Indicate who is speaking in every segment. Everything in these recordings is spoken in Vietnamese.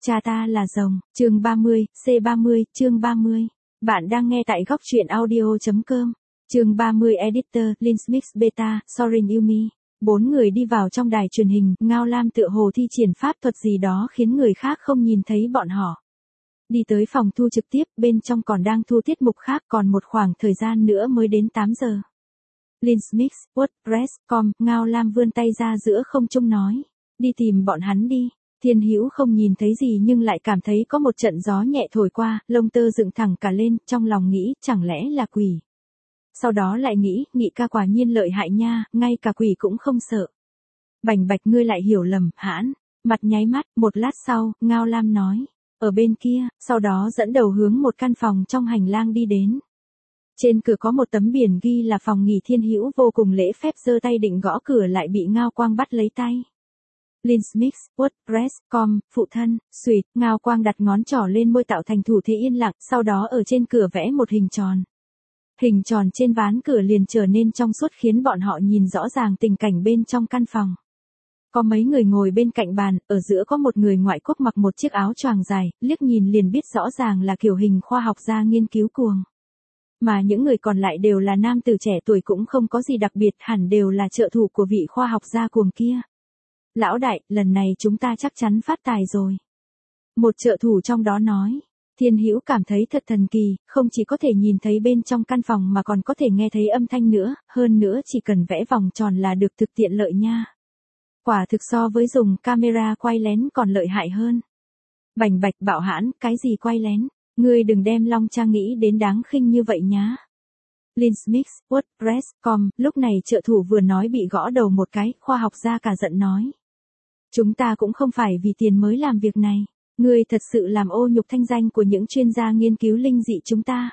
Speaker 1: Cha ta là rồng, chương 30, C30, chương 30. Bạn đang nghe tại góc truyện audio.com. Chương 30 Editor, Linsmix Beta, Sorin Yumi. 4 người đi vào trong đài truyền hình, Ngao Lam tựa hồ thi triển pháp thuật gì đó khiến người khác không nhìn thấy bọn họ. Đi tới phòng thu trực tiếp, bên trong còn đang thu tiết mục khác, còn một khoảng thời gian nữa mới đến 8 giờ. Linsmix, WordPress.com, Ngao Lam vươn tay ra giữa không trung nói. Đi tìm bọn hắn đi. Thiên Hữu không nhìn thấy gì nhưng lại cảm thấy có một trận gió nhẹ thổi qua, lông tơ dựng thẳng cả lên, trong lòng nghĩ, chẳng lẽ là quỷ. Sau đó lại nghĩ, Nghị ca quả nhiên lợi hại nha, ngay cả quỷ cũng không sợ. Bành Bạch ngươi lại hiểu lầm, hãn. Mặt nháy mắt, một lát sau, Ngao Lam nói. Ở bên kia, sau đó dẫn đầu hướng một căn phòng trong hành lang đi đến. Trên cửa có một tấm biển ghi là phòng nghỉ. Thiên Hữu vô cùng lễ phép giơ tay định gõ cửa lại bị Ngao Quang bắt lấy tay. Linsmix, WordPress.com, phụ thân, Sweet, Ngao Quang đặt ngón trỏ lên môi tạo thành thủ thế yên lặng, sau đó ở trên cửa vẽ một hình tròn. Hình tròn trên ván cửa liền trở nên trong suốt khiến bọn họ nhìn rõ ràng tình cảnh bên trong căn phòng. Có mấy người ngồi bên cạnh bàn, ở giữa có một người ngoại quốc mặc một chiếc áo choàng dài, liếc nhìn liền biết rõ ràng là kiểu hình khoa học gia nghiên cứu cuồng. Mà những người còn lại đều là nam tử trẻ tuổi cũng không có gì đặc biệt, hẳn đều là trợ thủ của vị khoa học gia cuồng kia. Lão đại, lần này chúng ta chắc chắn phát tài rồi. Một trợ thủ trong đó nói. Thiên Hữu cảm thấy thật thần kỳ, không chỉ có thể nhìn thấy bên trong căn phòng mà còn có thể nghe thấy âm thanh nữa, hơn nữa chỉ cần vẽ vòng tròn là được, thực tiện lợi nha. Quả thực so với dùng camera quay lén còn lợi hại hơn. Bành Bạch bạo hãn, cái gì quay lén, ngươi đừng đem Long Trang nghĩ đến đáng khinh như vậy nhá. Linsmix, WordPress.com, lúc này trợ thủ vừa nói bị gõ đầu một cái, khoa học gia cả giận nói. Chúng ta cũng không phải vì tiền mới làm việc này. Ngươi thật sự làm ô nhục thanh danh của những chuyên gia nghiên cứu linh dị chúng ta.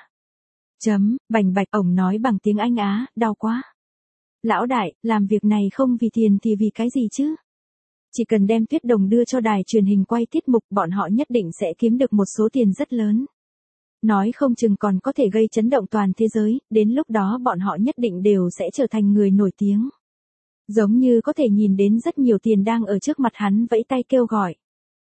Speaker 1: Bành Bạch ổng nói bằng tiếng Anh Á, đau quá. Lão đại, làm việc này không vì tiền thì vì cái gì chứ? Chỉ cần đem Tuyết Đồng đưa cho đài truyền hình quay tiết mục, bọn họ nhất định sẽ kiếm được một số tiền rất lớn. Nói không chừng còn có thể gây chấn động toàn thế giới, đến lúc đó bọn họ nhất định đều sẽ trở thành người nổi tiếng. Giống như có thể nhìn đến rất nhiều tiền đang ở trước mặt hắn vẫy tay kêu gọi.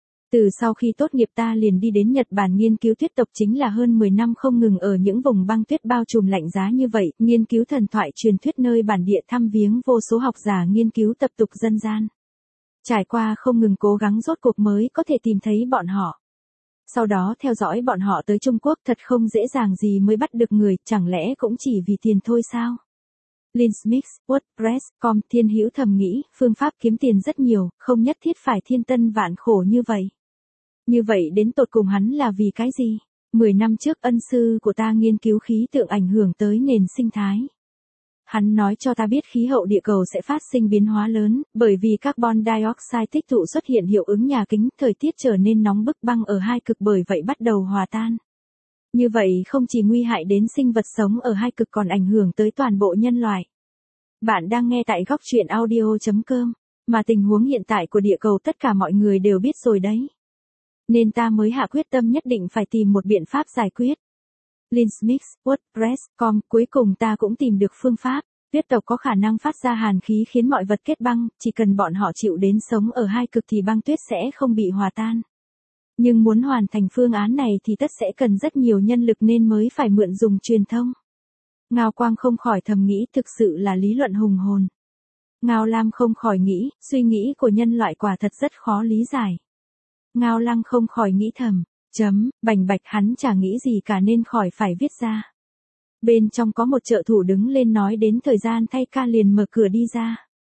Speaker 1: Từ sau khi tốt nghiệp ta liền đi đến Nhật Bản nghiên cứu tuyết tộc, chính là hơn 10 năm không ngừng ở những vùng băng tuyết bao trùm lạnh giá như vậy, nghiên cứu thần thoại truyền thuyết nơi bản địa, thăm viếng vô số học giả nghiên cứu tập tục dân gian. Trải qua không ngừng cố gắng rốt cuộc mới có thể tìm thấy bọn họ. Sau đó theo dõi bọn họ tới Trung Quốc, thật không dễ dàng gì mới bắt được người, chẳng lẽ cũng chỉ vì tiền thôi sao? Linsmix, WordPress.com, Thiên Hữu thầm nghĩ, phương pháp kiếm tiền rất nhiều, không nhất thiết phải thiên tân vạn khổ như vậy. Như vậy đến tột cùng hắn là vì cái gì? 10 năm trước ân sư của ta nghiên cứu khí tượng ảnh hưởng tới nền sinh thái. Hắn nói cho ta biết khí hậu địa cầu sẽ phát sinh biến hóa lớn, bởi vì carbon dioxide tích tụ xuất hiện hiệu ứng nhà kính, thời tiết trở nên nóng bức, băng ở hai cực bởi vậy bắt đầu hòa tan. Như vậy không chỉ nguy hại đến sinh vật sống ở hai cực còn ảnh hưởng tới toàn bộ nhân loại. Bạn đang nghe tại góc truyện audio.com, mà tình huống hiện tại của địa cầu tất cả mọi người đều biết rồi đấy. Nên ta mới hạ quyết tâm nhất định phải tìm một biện pháp giải quyết. Linsmix, WordPress.com, cuối cùng ta cũng tìm được phương pháp. Tuyết tộc có khả năng phát ra hàn khí khiến mọi vật kết băng, chỉ cần bọn họ chịu đến sống ở hai cực thì băng tuyết sẽ không bị hòa tan. Nhưng muốn hoàn thành phương án này thì tất sẽ cần rất nhiều nhân lực nên mới phải mượn dùng truyền thông. Ngao Quang không khỏi thầm nghĩ, thực sự là lý luận hùng hồn. Ngao Lam không khỏi nghĩ, suy nghĩ của nhân loại quả thật rất khó lý giải. Ngao Lăng không khỏi nghĩ thầm, Bành Bạch hắn chả nghĩ gì cả nên khỏi phải viết ra. Bên trong có một trợ thủ đứng lên nói đến thời gian thay ca liền mở cửa đi ra.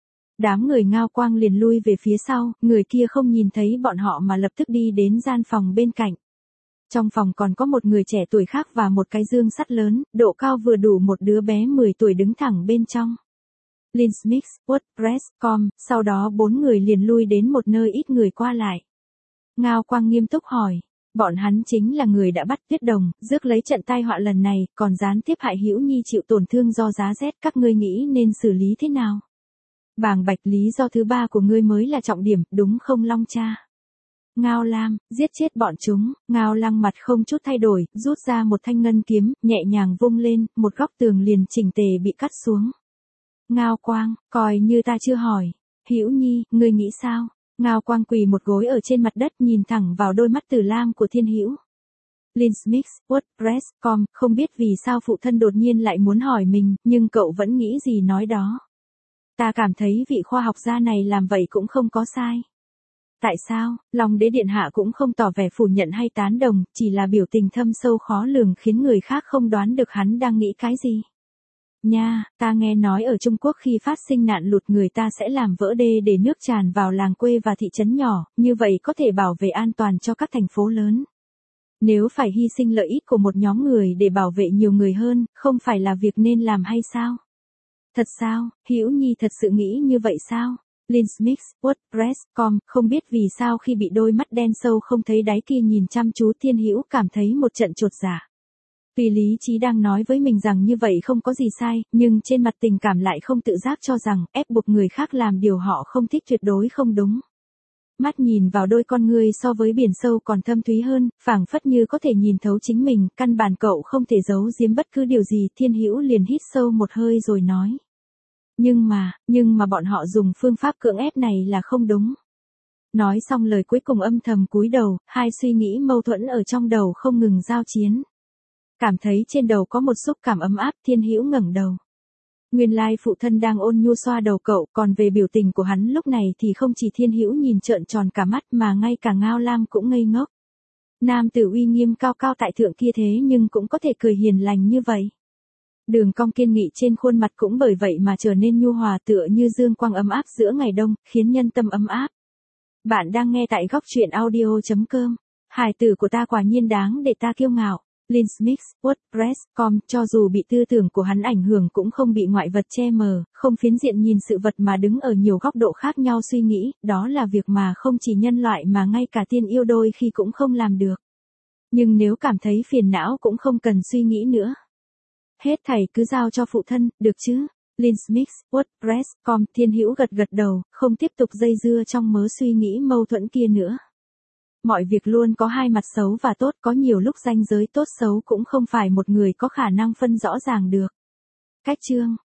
Speaker 1: Đám người Ngao Quang liền lui về phía sau, người kia không nhìn thấy bọn họ mà lập tức đi đến gian phòng bên cạnh. Trong phòng còn có một người trẻ tuổi khác và một cái dương sắt lớn, độ cao vừa đủ một đứa bé 10 tuổi đứng thẳng bên trong. Linsmix, WordPress.com, sau đó 4 người liền lui đến một nơi ít người qua lại. Ngao Quang nghiêm túc hỏi, bọn hắn chính là người đã bắt Tuyết Đồng, rước lấy trận tai họa lần này, còn gián tiếp hại Hữu Nhi chịu tổn thương do giá rét, các ngươi nghĩ nên xử lý thế nào? Bàng Bạch, lý do thứ ba của ngươi mới là trọng điểm, đúng không Long cha? Ngao Lam, giết chết bọn chúng. Ngao Lăng mặt không chút thay đổi, rút ra một thanh ngân kiếm, nhẹ nhàng vung lên, một góc tường liền chỉnh tề bị cắt xuống. Ngao Quang, coi như ta chưa hỏi. Hữu Nhi, ngươi nghĩ sao? Ngao Quang quỳ một gối ở trên mặt đất nhìn thẳng vào đôi mắt tử lam của Thiên Hữu. Linsmith, WordPress.com, không biết vì sao phụ thân đột nhiên lại muốn hỏi mình, nhưng cậu vẫn nghĩ gì nói đó. Ta cảm thấy vị khoa học gia này làm vậy cũng không có sai. Tại sao? Long đế điện hạ cũng không tỏ vẻ phủ nhận hay tán đồng, chỉ là biểu tình thâm sâu khó lường khiến người khác không đoán được hắn đang nghĩ cái gì. Nha, ta nghe nói ở Trung Quốc khi phát sinh nạn lụt người ta sẽ làm vỡ đê để nước tràn vào làng quê và thị trấn nhỏ, như vậy có thể bảo vệ an toàn cho các thành phố lớn. Nếu phải hy sinh lợi ích của một nhóm người để bảo vệ nhiều người hơn, không phải là việc nên làm hay sao? Thật sao, Hữu Nhi thật sự nghĩ như vậy sao? Linsmith, WordPress.com, không biết vì sao khi bị đôi mắt đen sâu không thấy đáy kia nhìn chăm chú Thiên Hữu cảm thấy một trận chột dạ. Vì lý trí đang nói với mình rằng như vậy không có gì sai, nhưng trên mặt tình cảm lại không tự giác cho rằng ép buộc người khác làm điều họ không thích tuyệt đối không đúng. Mắt nhìn vào đôi con ngươi so với biển sâu còn thâm thúy hơn, phảng phất như có thể nhìn thấu chính mình, căn bản cậu không thể giấu giếm bất cứ điều gì. Thiên Hữu liền hít sâu một hơi rồi nói. Nhưng mà bọn họ dùng phương pháp cưỡng ép này là không đúng. Nói xong lời cuối cùng âm thầm cúi đầu, hai suy nghĩ mâu thuẫn ở trong đầu không ngừng giao chiến. Cảm thấy trên đầu có một xúc cảm ấm áp, Thiên Hữu ngẩng đầu. Nguyên lai phụ thân đang ôn nhu xoa đầu cậu, còn về biểu tình của hắn lúc này thì không chỉ Thiên Hữu nhìn trợn tròn cả mắt mà ngay cả Ngao Lam cũng ngây ngốc. Nam tử uy nghiêm cao cao tại thượng kia thế nhưng cũng có thể cười hiền lành như vậy. Đường cong kiên nghị trên khuôn mặt cũng bởi vậy mà trở nên nhu hòa tựa như dương quang ấm áp giữa ngày đông, khiến nhân tâm ấm áp. Bạn đang nghe tại góc truyện audio.com. Hài tử của ta quả nhiên đáng để ta kiêu ngạo. Linsmith, WordPress.com, cho dù bị tư tưởng của hắn ảnh hưởng cũng không bị ngoại vật che mờ, không phiến diện nhìn sự vật mà đứng ở nhiều góc độ khác nhau suy nghĩ, đó là việc mà không chỉ nhân loại mà ngay cả tiên yêu đôi khi cũng không làm được. Nhưng nếu cảm thấy phiền não cũng không cần suy nghĩ nữa. Hết thảy cứ giao cho phụ thân, được chứ? Linsmith, WordPress.com, Thiên Hữu gật gật đầu, không tiếp tục dây dưa trong mớ suy nghĩ mâu thuẫn kia nữa. Mọi việc luôn có hai mặt xấu và tốt, có nhiều lúc ranh giới tốt xấu cũng không phải một người có khả năng phân rõ ràng được. Cách chương